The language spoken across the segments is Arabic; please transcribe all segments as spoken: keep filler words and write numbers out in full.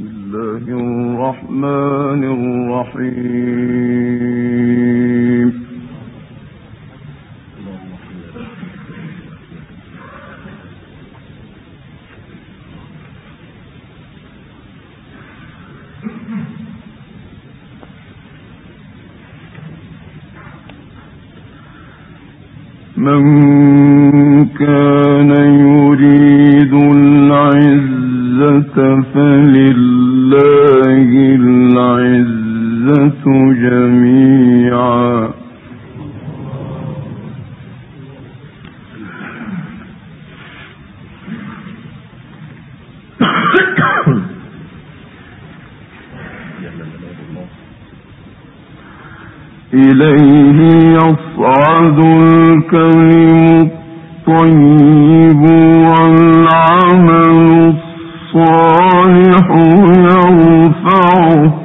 الله الرحمن الرحيم. من كان يريد العزة فلله العزة جميعا إليه يصعد الكلم الطيب والعمل الصالح يرفعه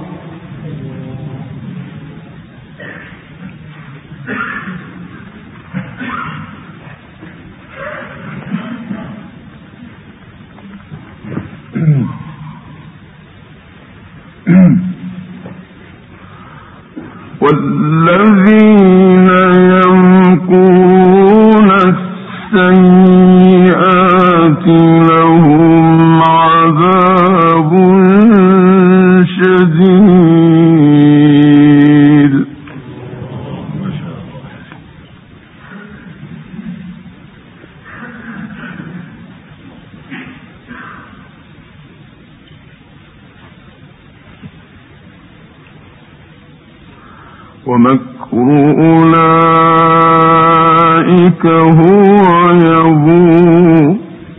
والذين يمكرون السيئات لهم عذاب شديد ومكر أولئك هو يبور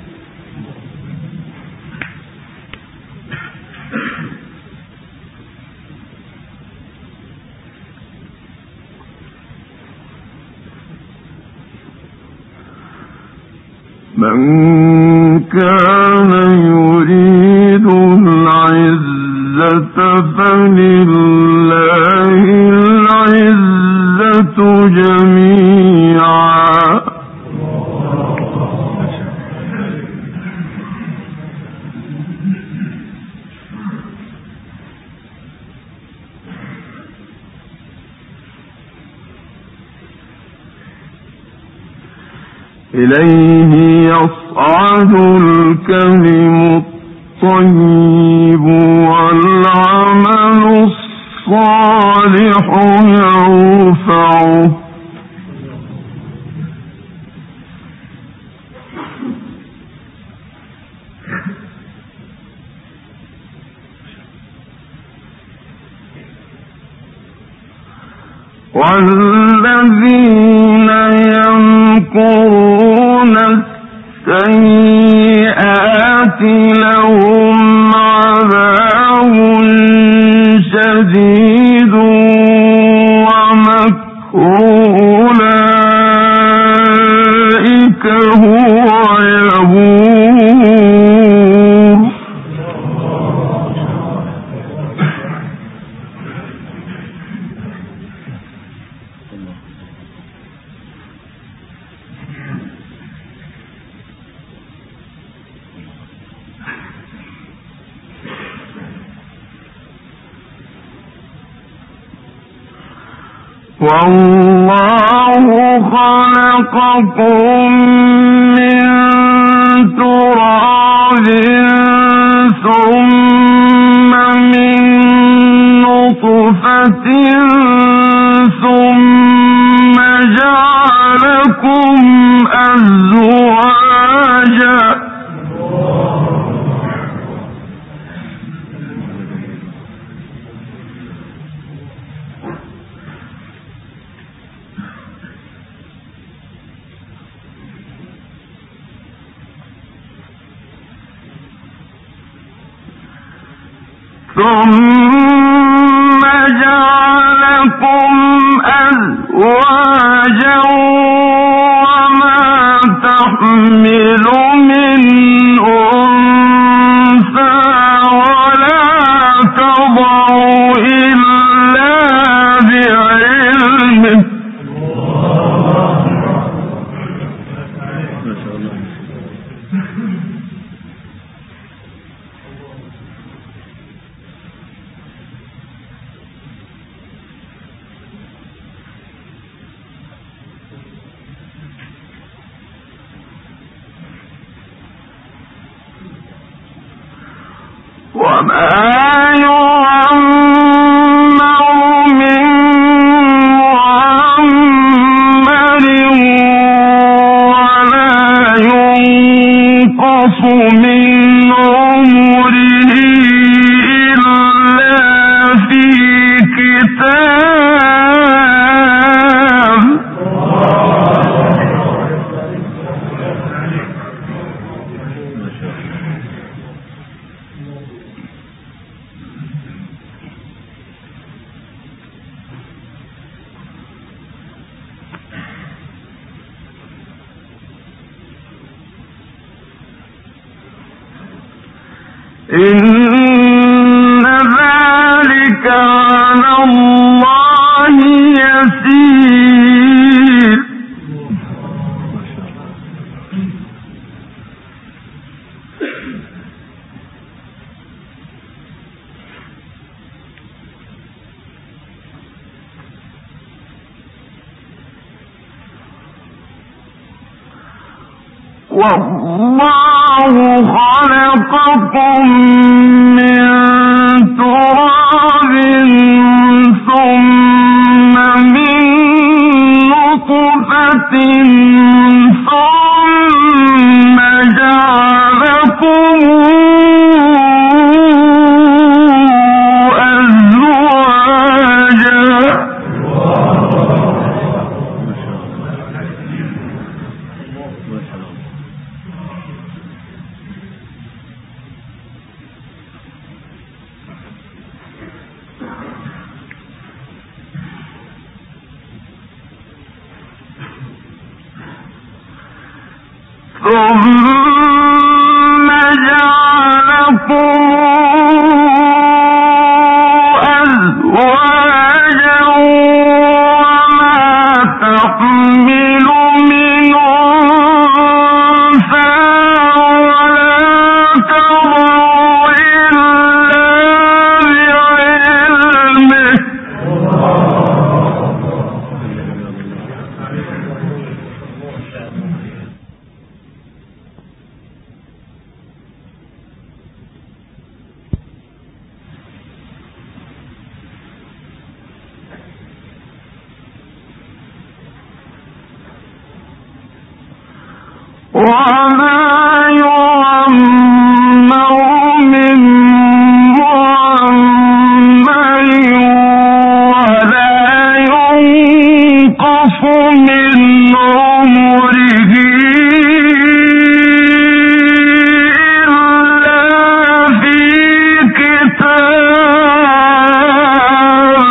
من كان يريد العزة فلله العزة جميعا إليه يصعد الكلم الطيب والعمل الصالح يرفعه والذين يمكرون السيئات لهم عذاب شديد ومكر أولئك هو يبور والله خلقكم من تراب ثم من نطفة ثم جعلكم أزواجا ثم جعلكم أزواجا وما تحمل من أنثى ولا تضع إلا بعلمه إن ذلك على الله يسير. والله خلقكم من تراب ثم من نطفة ثم جعلكم أزواجا. ثم جعلكم أزواجا وما تحمل من أنثى ولا تضع إلا بعلمه. وما يعمر من معمر ولا ينقص من عمره إلا في كتاب.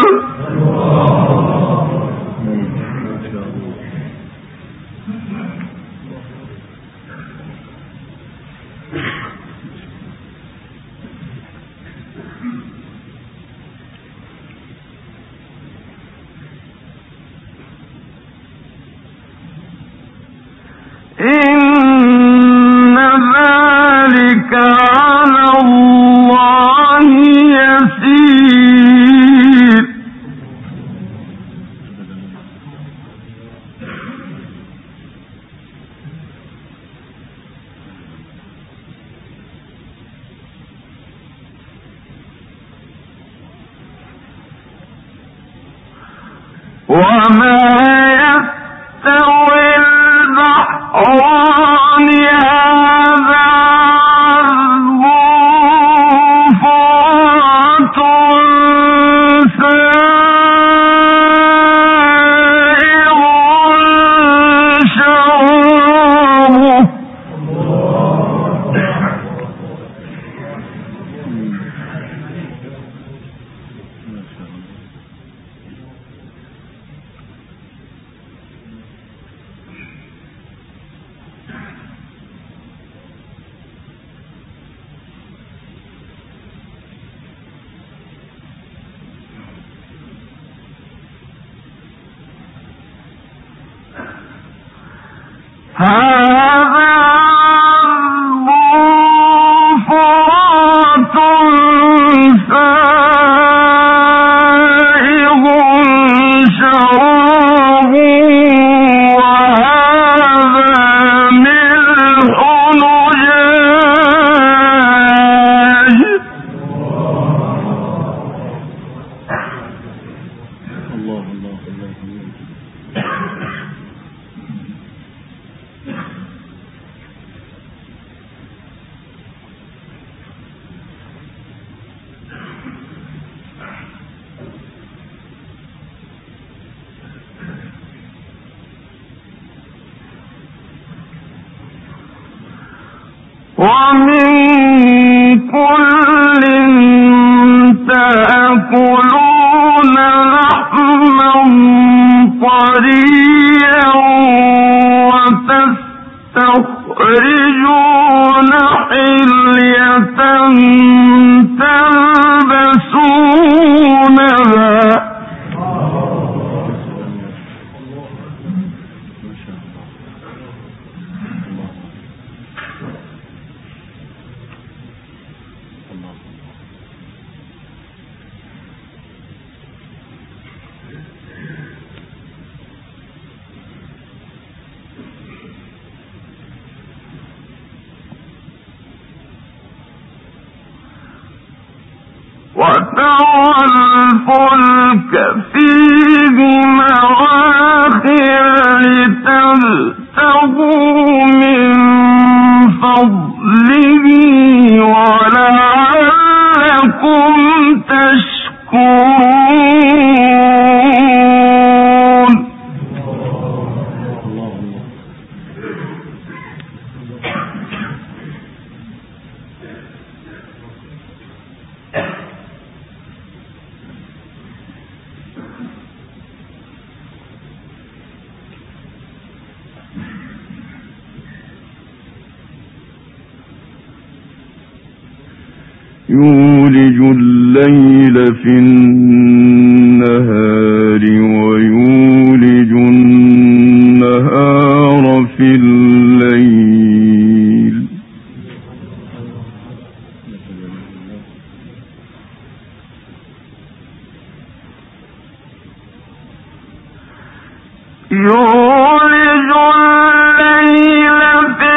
إن ذلك على الله يسير. وما يستوي البحران هذا عذب فرات سائغ شرابه. الله الله الله ومن كل تأكلون لحما طريا وتستخرجون حلية تلبسونها وترى الفلك فيه مواخر لتبتغوا من فضله ولعلكم تشكرون. يولج الليل في النهار ويولج النهار في الليل يولج الليل في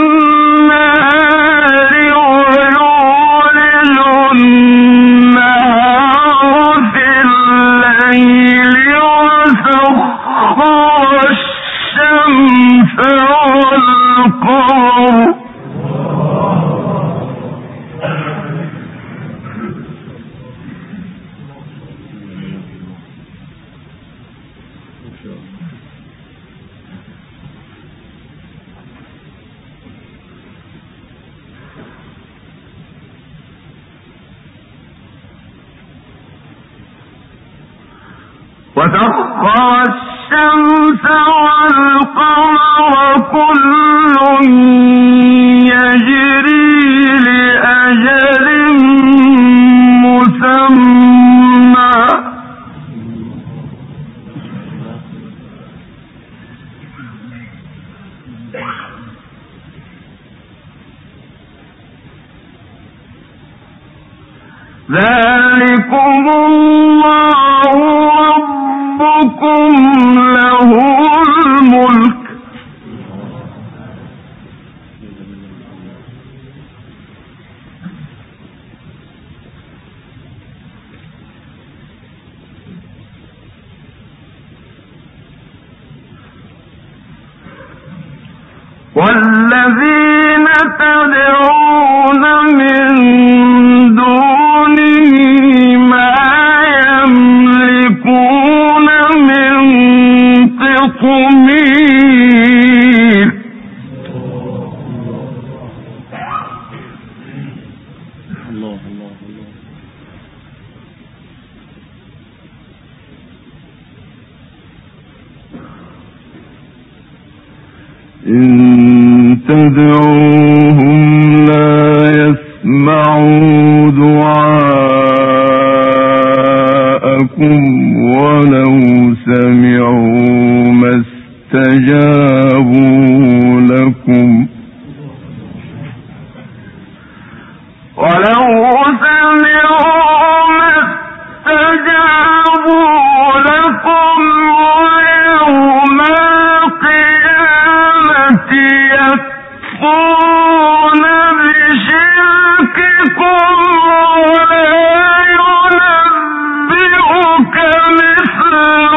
النهار ويولج النهار في الليل وسخر الشمس والقمر وسخر الشمس والقمر كل يجري لأجل مسمى ذلكم الله ربكم له الملك والذين تدعون من دونه ما يملكون من قطمير الله الله الله إن تدعوهم لا يسمعوا دعاءكم ولو سمعوا ما استجابوا لكم ولو سمعوا ما استجابوا لكم ويوم القيامة يكفرون بشرككم ولا ينبئك مثل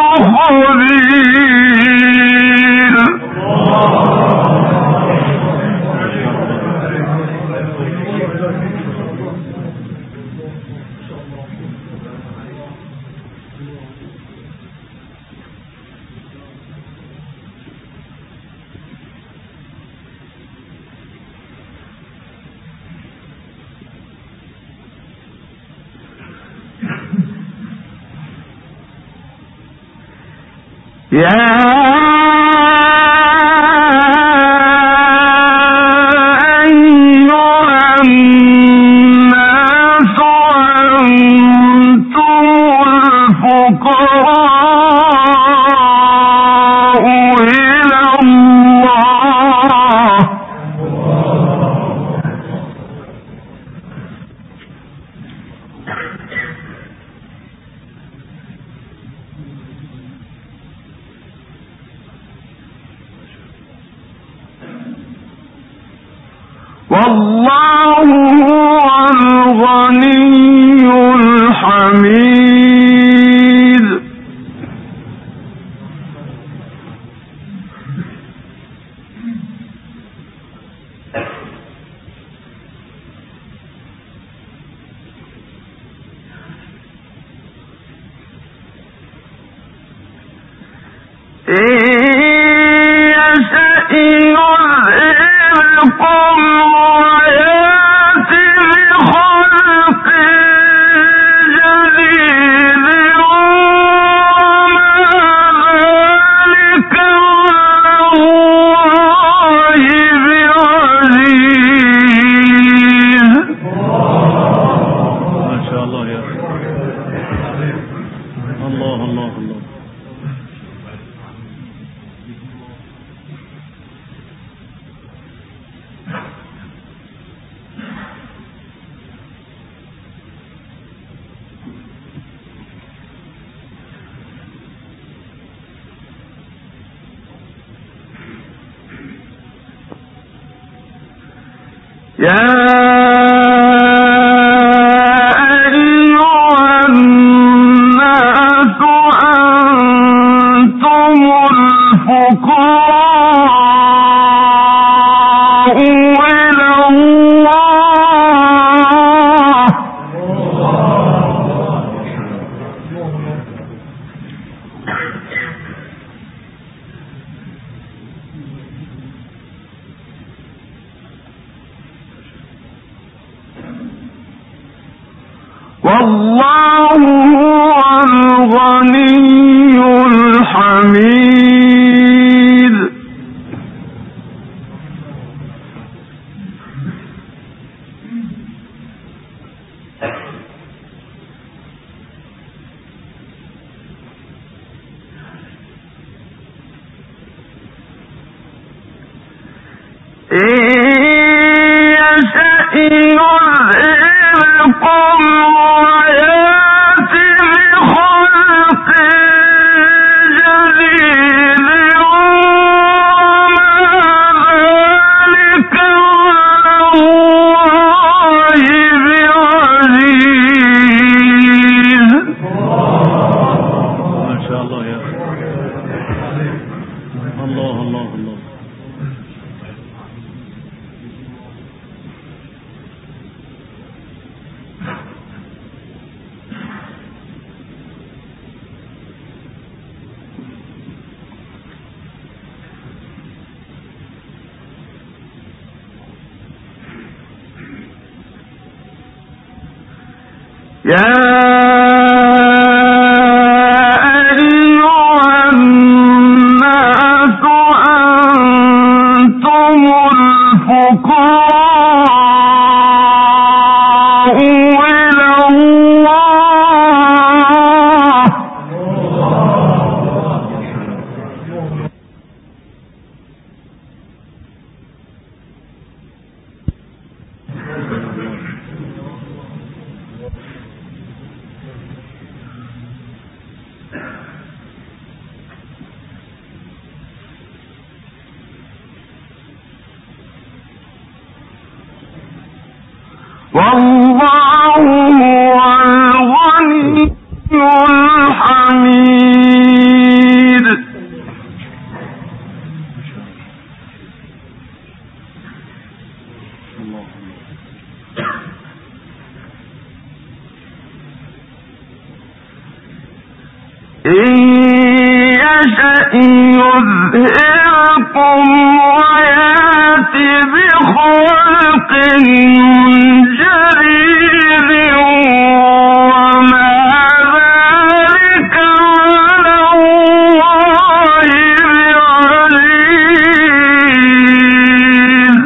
والله هو الغني الحميد. والله هو الغني الحميد. يذهبكم ويأت بخلق جديد وما ذلك على الله بعزيز.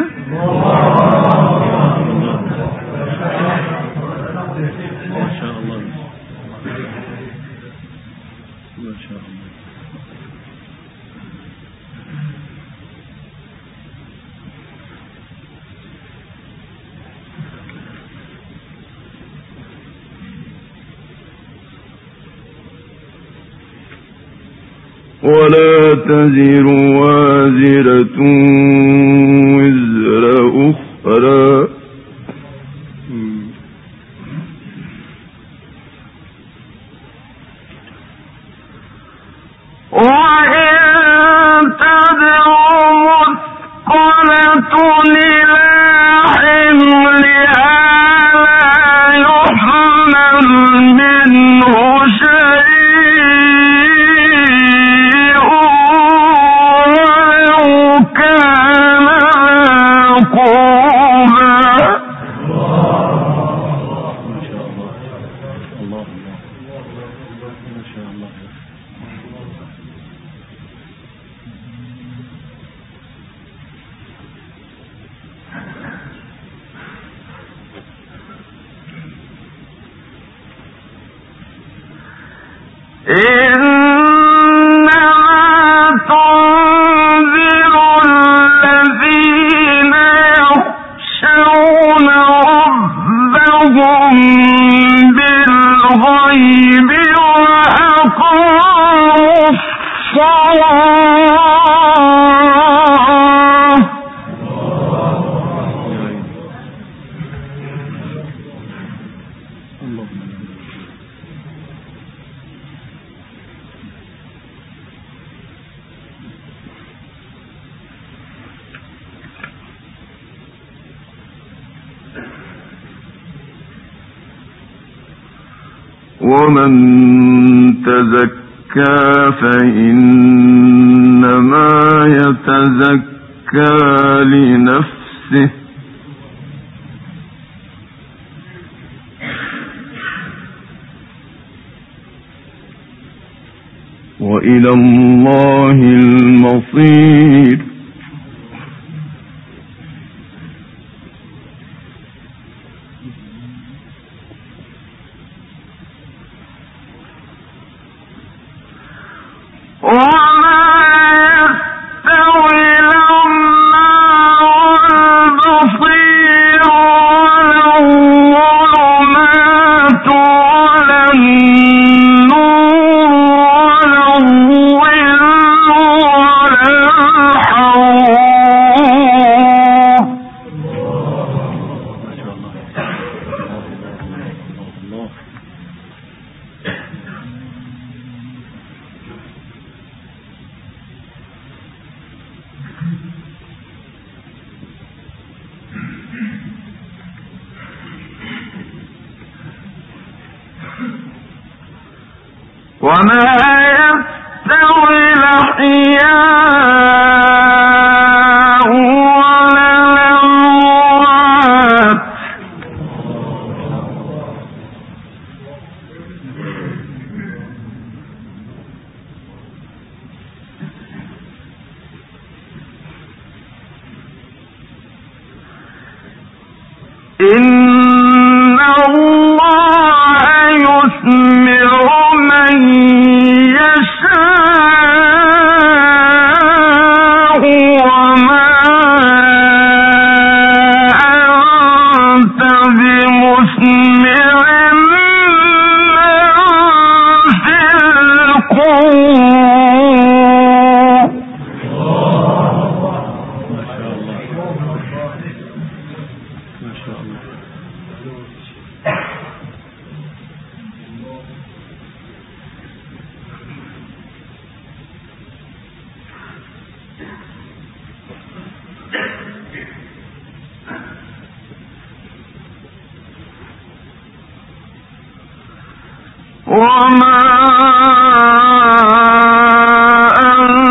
ما شاء الله ما شاء الله. ولا تزر وازرة وزر أخرى وإن تدع مثقلة إلى حملها لا يحمل منه شيء ومن تزكى فإنما يتزكى لنفسه وإلى الله المصير. وما يستوي الأحياء ولا الأموات إن الله يسمع من يشاء وما أنت بمسمع من في القبور. ما شاء الله. وما أنت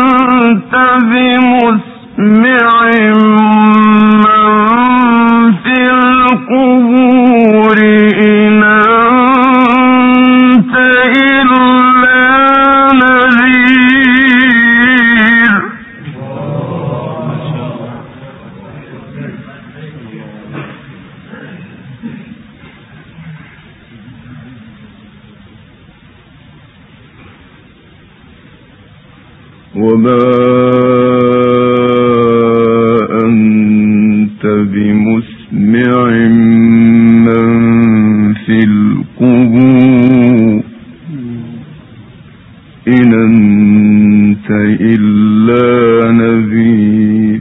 وما أنت بمسمع من في القبور إن أنت إلا نذير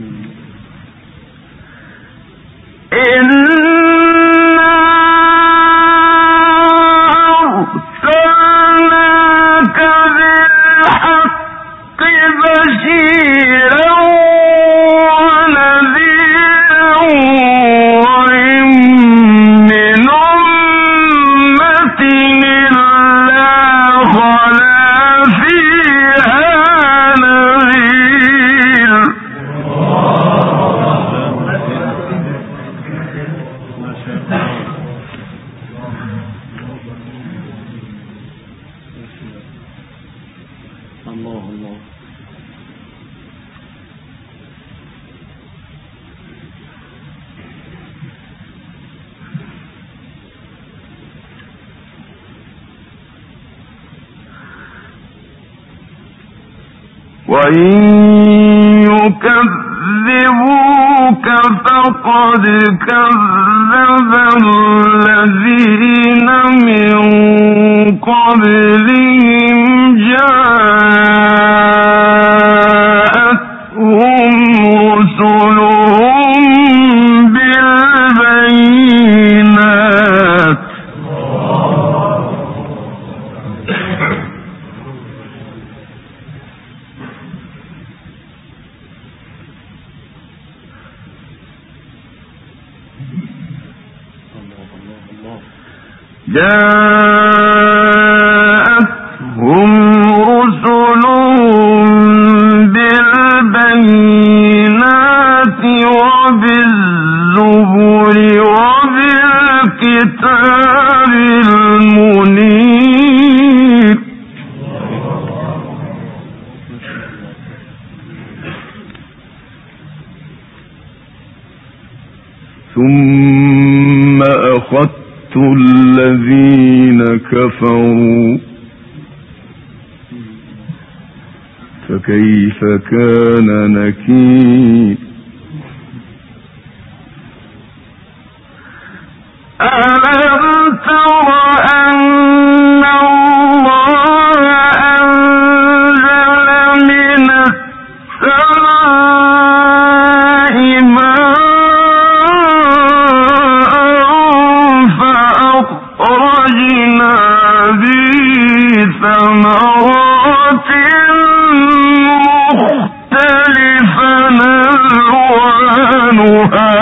وإن يكذبوك فقد كذب الذين من قبلهم جاءتهم رسلهم بالبينات جاءتهم رسلهم بالبينات وبالزبر وبالكتاب المنير ثم أخذت الذين كفروا فكيف كان نكير ألم تر أن الله أنزل من السماء ماء فأخرجنا به ثمرات مختلفا ألوانها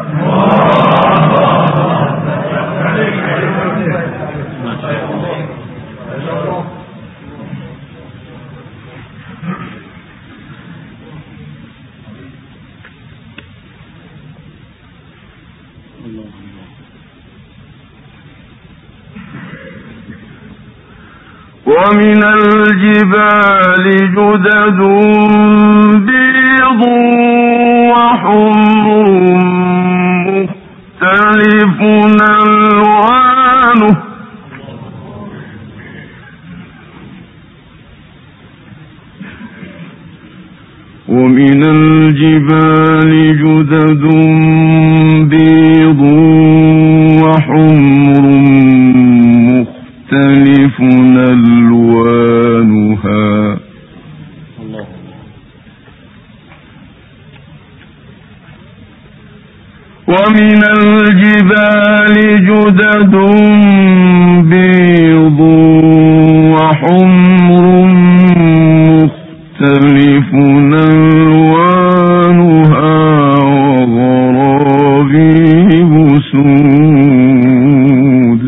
ومن الجبال جدد بيض وحمر مختلف ألوانه ومن الجبال جدد بيض وحمر مختلف ألوانها ومن الجبال جدد بيض وحمر مختلف ألوانها وغرابيب سود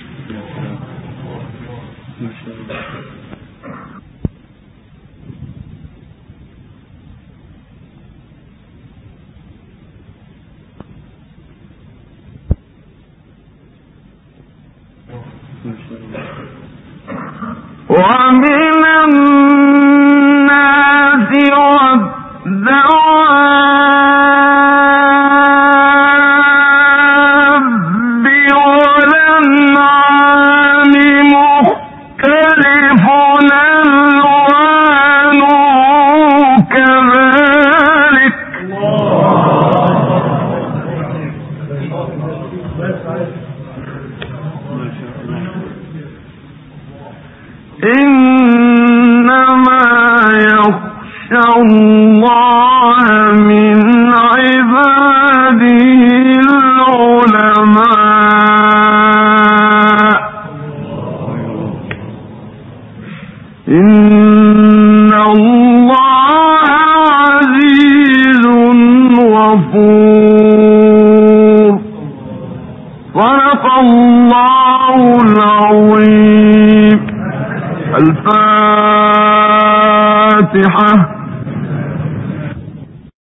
ومن الناس والدواب والأنعام مختلف ألوانه يخشى الله من عباده العلماء إن الله عزيز غفور. صدق الله العظيم. الفاتحة.